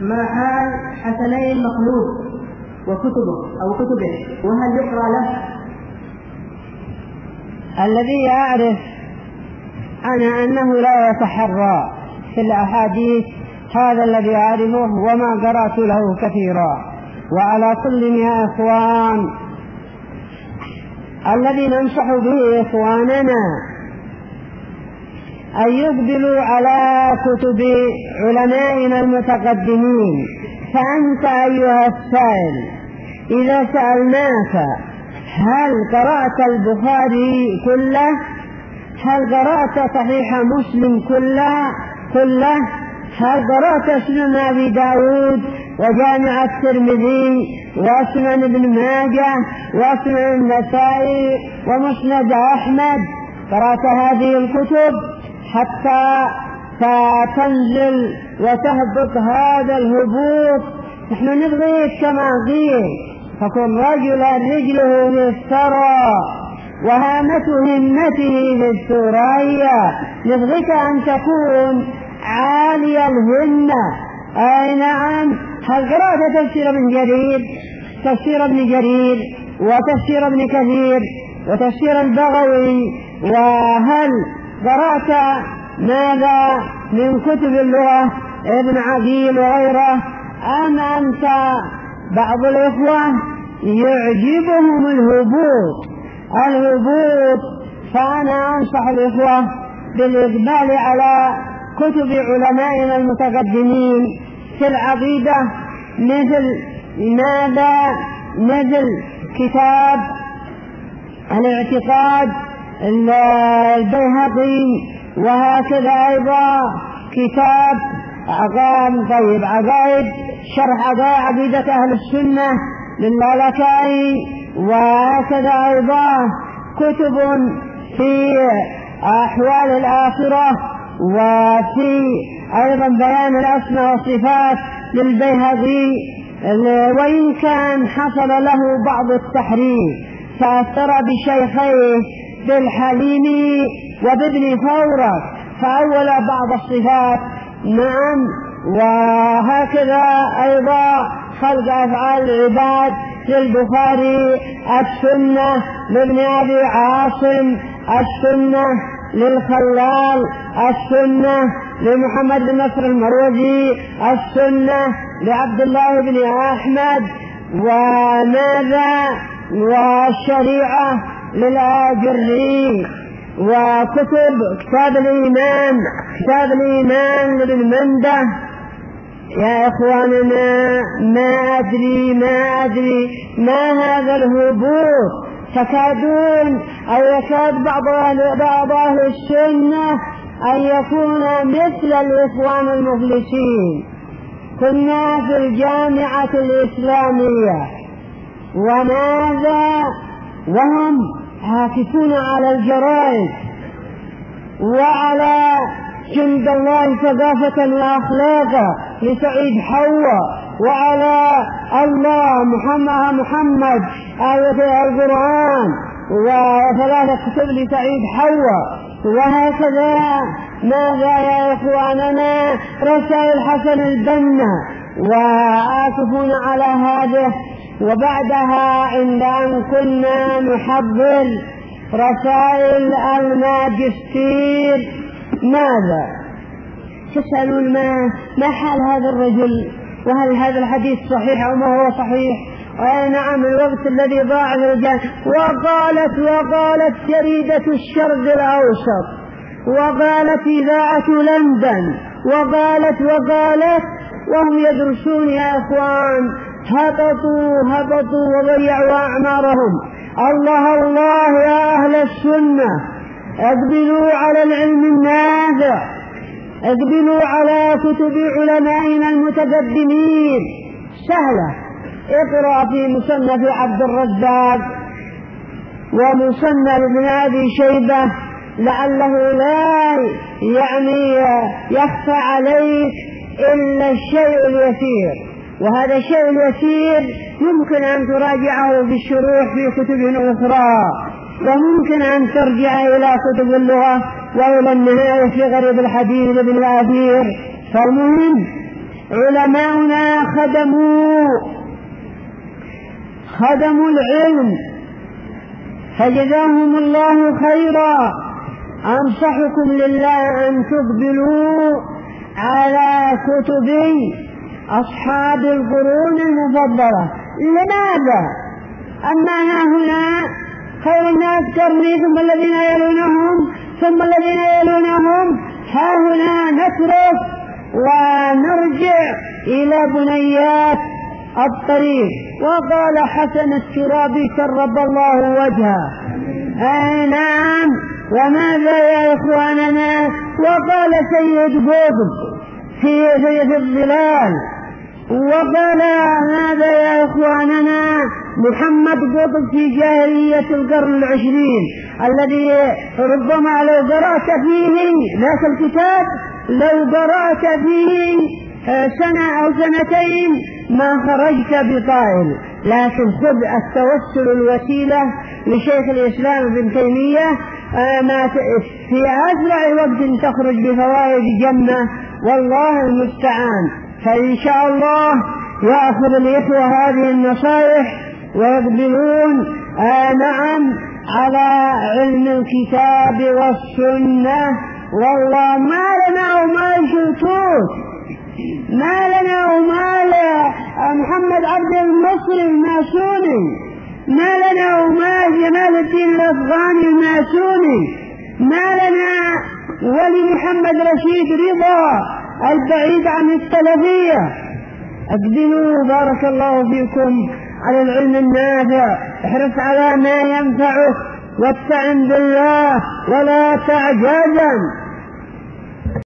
ما حال حسني المخلوق وكتبه وهل يقرأ له؟ الذي أعرف أنا أنه لا يتحرى في الأحاديث، هذا الذي أعرفه وما قرأت له كثيرا. وعلى كل يا إخوان الذي ننصح به إخواننا أن يقبلوا على كتب علمائنا المتقدمين. فأنت أيها السائل إذا سألناك هل قرأت البخاري كله؟ هل قرأت صحيح مسلم كله؟ هل قرأت سنن أبي داود وجامع الترمذي وسنن ابن ماجه وسنن النسائي ومسند أحمد؟ قرأت هذه الكتب حتى تنزل وتهبط هذا الهبوط؟ نحن نبغيك كما قيل فكن رجلا رجله للثرى وهامة همته للثريا. نبغيك أن تكون عالي الهمة. أي نعم. هل قرأت تفسير ابن جرير وتفسير ابن كثير وتفسير البغوي؟ وهل قرأت ماذا من كتب اللغة ابن عقيل وغيره؟ أم أنت بعض الإخوة يعجبهم الهبوط؟ فأنا أنصح الإخوة بالإقبال على كتب علمائنا المتقدمين في العقيدة، مثل كتاب الاعتقاد البيهقي، وهكذا أيضا كتاب عقائد شرح عقيدة أهل السنة للالكائي، وهكذا أيضا كتب في أحوال الآخرة، وفي أيضا بيان الأسماء والصفات للبيهقي. وإن كان حصل له بعض التحريف فأثر بشيخيه بالحليمي وبابن فورك فأول بعض الصفات. نعم. وهكذا أيضا خلق أفعال العباد للبخاري، السنة لابن أبي عاصم، السنة للخلال، السنة لمحمد بن نصر المروزي، السنة لعبد الله بن أحمد، والشريعة للآجري، كتاب الإيمان لابن منده. يا إخواننا ما أدري ما هذا الهبوط. تكادون أو يكاد بعض أهل السنة أن يكون مثل الإخوان المفلسين. كنا في الجامعة الإسلامية وماذا وهم هاتفون على الجرائد وعلى جند الله ثقافة وأخلاقا لسعيد حواء، وعلى الله محمد آية القرآن وثلاثة كتب لسعيد حواء. وهكذا ماذا يا إخواننا رسائل حسن البنا، وآسفون على هذا. وبعدها عند أن كنا نحضر رسائل الماجستير ماذا تسألون ما حال هذا الرجل، وهل هذا الحديث صحيح أو ما هو صحيح؟ نعم الوقت الذي ضاع للرجال. وقالت جريدة الشرق الأوسط، وقالت إذاعة لندن، وقالت وهم يدرسون يا إخوان. هبطوا وضيعوا أعمارهم. الله يا أهل السنة اقبلوا على العلم النافع، اقبلوا على كتب علمائنا المتقدمين. سهلة. اقرأ في مصنف عبد الرزاق ومصنف ابن أبي شيبة لعله لا يخفى عليك إلا الشيء اليسير. وهذا الشيء اليسير يمكن أن تراجعه في الشروح في كتب أخرى، وممكن أن ترجع إلى كتب اللغة وإلى النهاية في غريب الحديث ابن الأثير. فالمهم علماؤنا خدموا العلم فجزاهم الله خيرا. أنصحكم لله أن تقبلوا على كتب أصحاب القرون المفضلة. لماذا؟ أما هنا خير الناس قرني ثم الذين يلونهم ثم الذين يلونهم، ها هنا نترك ونرجع إلى بنيات الطريق. وقال حسن الترابي كرب الله وجهه: نعم، وماذا يا إخواننا؟ وقال سيد قطب في الظلال، وقال ماذا يا إخواننا؟ محمد قطب في جاهلية القرن العشرين الذي ربما لو قرأت فيه ذاك الكتاب لو قرأت فيه سنة أو سنتين ما خرجت بطائل. لكن خذ التوسل الوسيلة لشيخ الإسلام ابن تيمية في أسرع وقت تخرج بفوائد جنة، والله المستعان. فإن شاء الله يأخذ الإخوة هذه النصائح ويقبلون نعم على علم الكتاب والسنة. والله ما لنا وما شلتوت، ما لنا وما محمد عبد المصري الماسوني، ما لنا وما جمال الدين الأفغاني الماسوني، ما لنا ولي محمد رشيد رضا البعيد عن السلفية. اقبلوا بارك الله فيكم على العلم النافع، احرص على ما ينفعك واستعن بالله ولا تعجزن.